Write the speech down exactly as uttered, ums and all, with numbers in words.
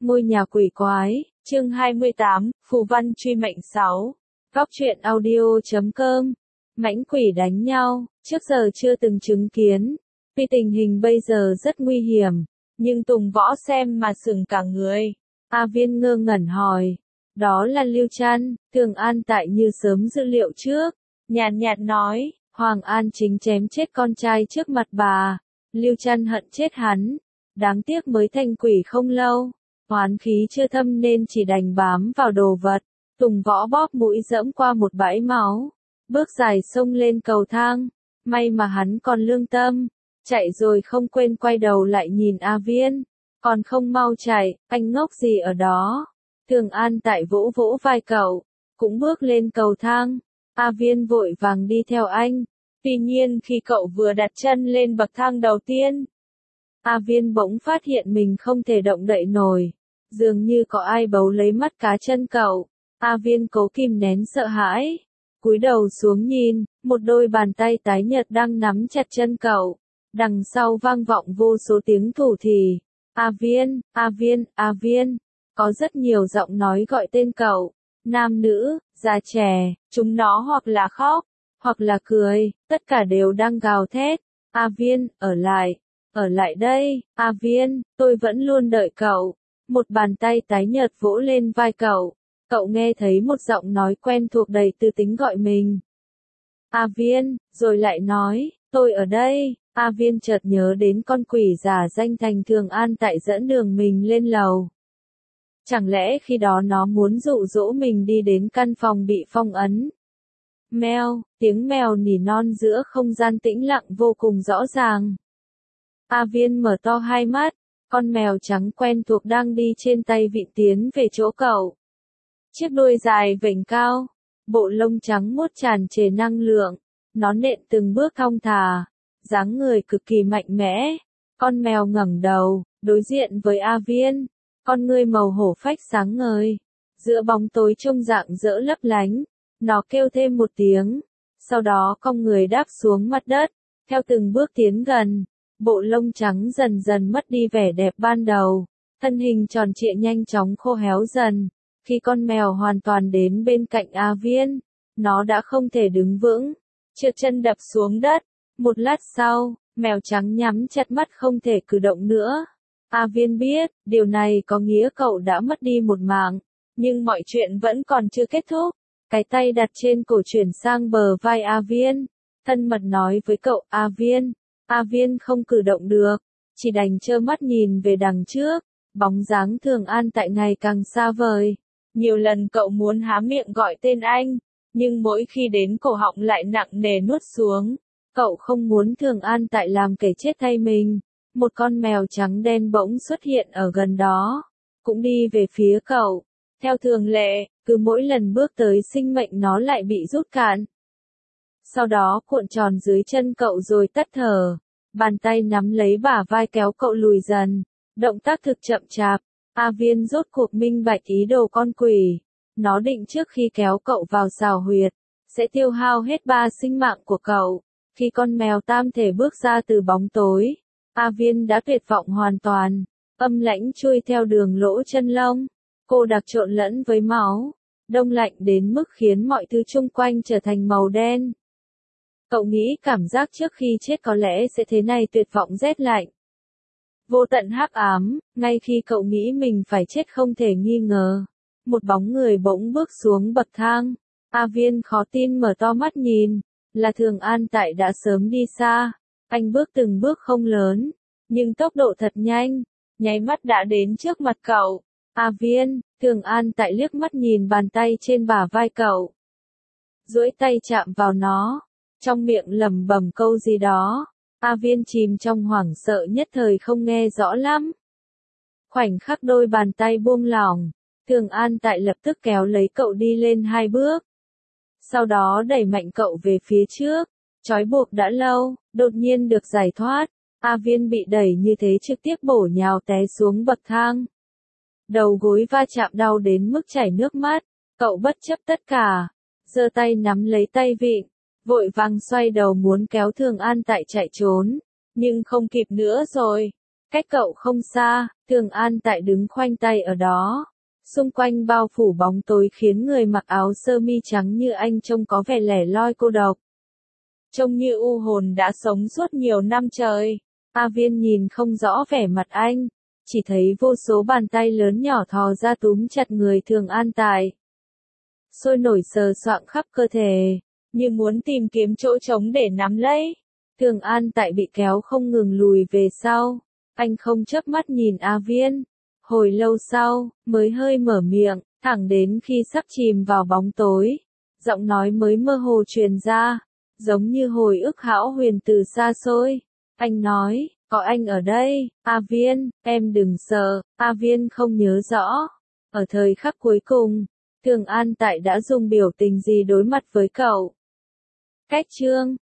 Ngôi nhà quỷ quái, chương hai mươi tám, Phù văn truy mệnh sáu. Góc truyện audio chấm com. Mãnh quỷ đánh nhau, trước giờ chưa từng chứng kiến. Vì tình hình bây giờ rất nguy hiểm, nhưng Tùng Võ xem mà sững cả người. A Viên ngơ ngẩn hỏi. Đó là Lưu Trăn, Thường An Tại như sớm dự liệu trước. Nhàn nhạt nói, Hoàng An Chính chém chết con trai trước mặt bà. Lưu Trăn hận chết hắn. Đáng tiếc mới thành quỷ không lâu. Oán khí chưa thâm nên chỉ đành bám vào đồ vật. Tùng Võ bóp mũi dẫm qua một bãi máu. Bước dài xông lên cầu thang. May mà hắn còn lương tâm. Chạy rồi không quên quay đầu lại nhìn A Viên. Còn không mau chạy, anh ngốc gì ở đó. Thường An Tại vỗ vỗ vai cậu. Cũng bước lên cầu thang. A Viên vội vàng đi theo anh. Tuy nhiên khi cậu vừa đặt chân lên bậc thang đầu tiên, A Viên bỗng phát hiện mình không thể động đậy nổi. Dường như có ai bấu lấy mắt cá chân cậu. A Viên cố kìm nén sợ hãi. Cúi đầu xuống nhìn, một đôi bàn tay tái nhợt đang nắm chặt chân cậu. Đằng sau vang vọng vô số tiếng thủ thỉ. A Viên, A Viên, A Viên. Có rất nhiều giọng nói gọi tên cậu. Nam nữ, già trẻ, chúng nó hoặc là khóc, hoặc là cười, tất cả đều đang gào thét. A Viên, ở lại. Ở lại đây, A Viên, tôi vẫn luôn đợi cậu. Một bàn tay tái nhợt vỗ lên vai cậu. Cậu nghe thấy một giọng nói quen thuộc đầy tư tính gọi mình. A Viên, rồi lại nói, tôi ở đây. A Viên chợt nhớ đến con quỷ giả danh thành Thường An Tại dẫn đường mình lên lầu. Chẳng lẽ khi đó nó muốn dụ dỗ mình đi đến căn phòng bị phong ấn? Meo, tiếng mèo nỉ non giữa không gian tĩnh lặng vô cùng rõ ràng. A Viên mở to hai mắt, con mèo trắng quen thuộc đang đi trên tay vịn tiến về chỗ cậu. Chiếc đuôi dài vểnh cao, bộ lông trắng muốt tràn trề năng lượng, nó nện từng bước thong thả, dáng người cực kỳ mạnh mẽ. Con mèo ngẩng đầu, đối diện với A Viên, con ngươi màu hổ phách sáng ngời, giữa bóng tối trông rạng rỡ lấp lánh. Nó kêu thêm một tiếng, sau đó cong người đáp xuống mặt đất, theo từng bước tiến gần. Bộ lông trắng dần dần mất đi vẻ đẹp ban đầu, thân hình tròn trịa nhanh chóng khô héo dần. Khi con mèo hoàn toàn đến bên cạnh A Viên, nó đã không thể đứng vững, trượt chân đập xuống đất. Một lát sau, mèo trắng nhắm chặt mắt không thể cử động nữa. A Viên biết, điều này có nghĩa cậu đã mất đi một mạng, nhưng mọi chuyện vẫn còn chưa kết thúc. Cái tay đặt trên cổ chuyển sang bờ vai A Viên, thân mật nói với cậu. A Viên. A Viên không cử động được, chỉ đành trơ mắt nhìn về đằng trước. Bóng dáng Thường An Tại ngày càng xa vời. Nhiều lần cậu muốn há miệng gọi tên anh, nhưng mỗi khi đến cổ họng lại nặng nề nuốt xuống. Cậu không muốn Thường An Tại làm kẻ chết thay mình. Một con mèo trắng đen bỗng xuất hiện ở gần đó, cũng đi về phía cậu. Theo thường lệ, cứ mỗi lần bước tới sinh mệnh nó lại bị rút cạn. Sau đó cuộn tròn dưới chân cậu rồi tắt thở. Bàn tay nắm lấy bả vai kéo cậu lùi dần. Động tác thực chậm chạp. A Viên rốt cuộc minh bạch ý đồ con quỷ. Nó định trước khi kéo cậu vào xào huyệt, sẽ tiêu hao hết ba sinh mạng của cậu. Khi con mèo tam thể bước ra từ bóng tối, A Viên đã tuyệt vọng hoàn toàn. Âm lãnh chui theo đường lỗ chân lông. Cô đặc trộn lẫn với máu. Đông lạnh đến mức khiến mọi thứ xung quanh trở thành màu đen. Cậu nghĩ cảm giác trước khi chết có lẽ sẽ thế này, tuyệt vọng rét lạnh. Vô tận hắc ám, ngay khi cậu nghĩ mình phải chết không thể nghi ngờ. Một bóng người bỗng bước xuống bậc thang. A Viên khó tin mở to mắt nhìn, là Thường An Tại đã sớm đi xa. Anh bước từng bước không lớn, nhưng tốc độ thật nhanh, nháy mắt đã đến trước mặt cậu. A Viên, Thường An Tại liếc mắt nhìn bàn tay trên bả vai cậu. Duỗi tay chạm vào nó, trong miệng lẩm bẩm câu gì đó. A Viên chìm trong hoảng sợ nhất thời không nghe rõ lắm. Khoảnh khắc đôi bàn tay buông lỏng, Thường An Tại lập tức kéo lấy cậu đi lên hai bước. Sau đó đẩy mạnh cậu về phía trước, trói buộc đã lâu, đột nhiên được giải thoát. A Viên bị đẩy như thế trực tiếp bổ nhào té xuống bậc thang. Đầu gối va chạm đau đến mức chảy nước mắt, cậu bất chấp tất cả, giơ tay nắm lấy tay vịn, vội vàng xoay đầu muốn kéo Thường An Tại chạy trốn, nhưng không kịp nữa rồi. Cách cậu không xa, Thường An Tại đứng khoanh tay ở đó. Xung quanh bao phủ bóng tối khiến người mặc áo sơ mi trắng như anh trông có vẻ lẻ loi cô độc. Trông như u hồn đã sống suốt nhiều năm trời. A Viên nhìn không rõ vẻ mặt anh, chỉ thấy vô số bàn tay lớn nhỏ thò ra túm chặt người Thường An Tại. Sôi nổi sờ soạng khắp cơ thể, như muốn tìm kiếm chỗ trống để nắm lấy. Thường An Tại bị kéo không ngừng lùi về sau. Anh không chớp mắt nhìn A Viên. Hồi lâu sau, mới hơi mở miệng, thẳng đến khi sắp chìm vào bóng tối. Giọng nói mới mơ hồ truyền ra, giống như hồi ức hão huyền từ xa xôi. Anh nói, có anh ở đây, A Viên, em đừng sợ. A Viên không nhớ rõ. Ở thời khắc cuối cùng, Thường An Tại đã dùng biểu tình gì đối mặt với cậu. Cách chương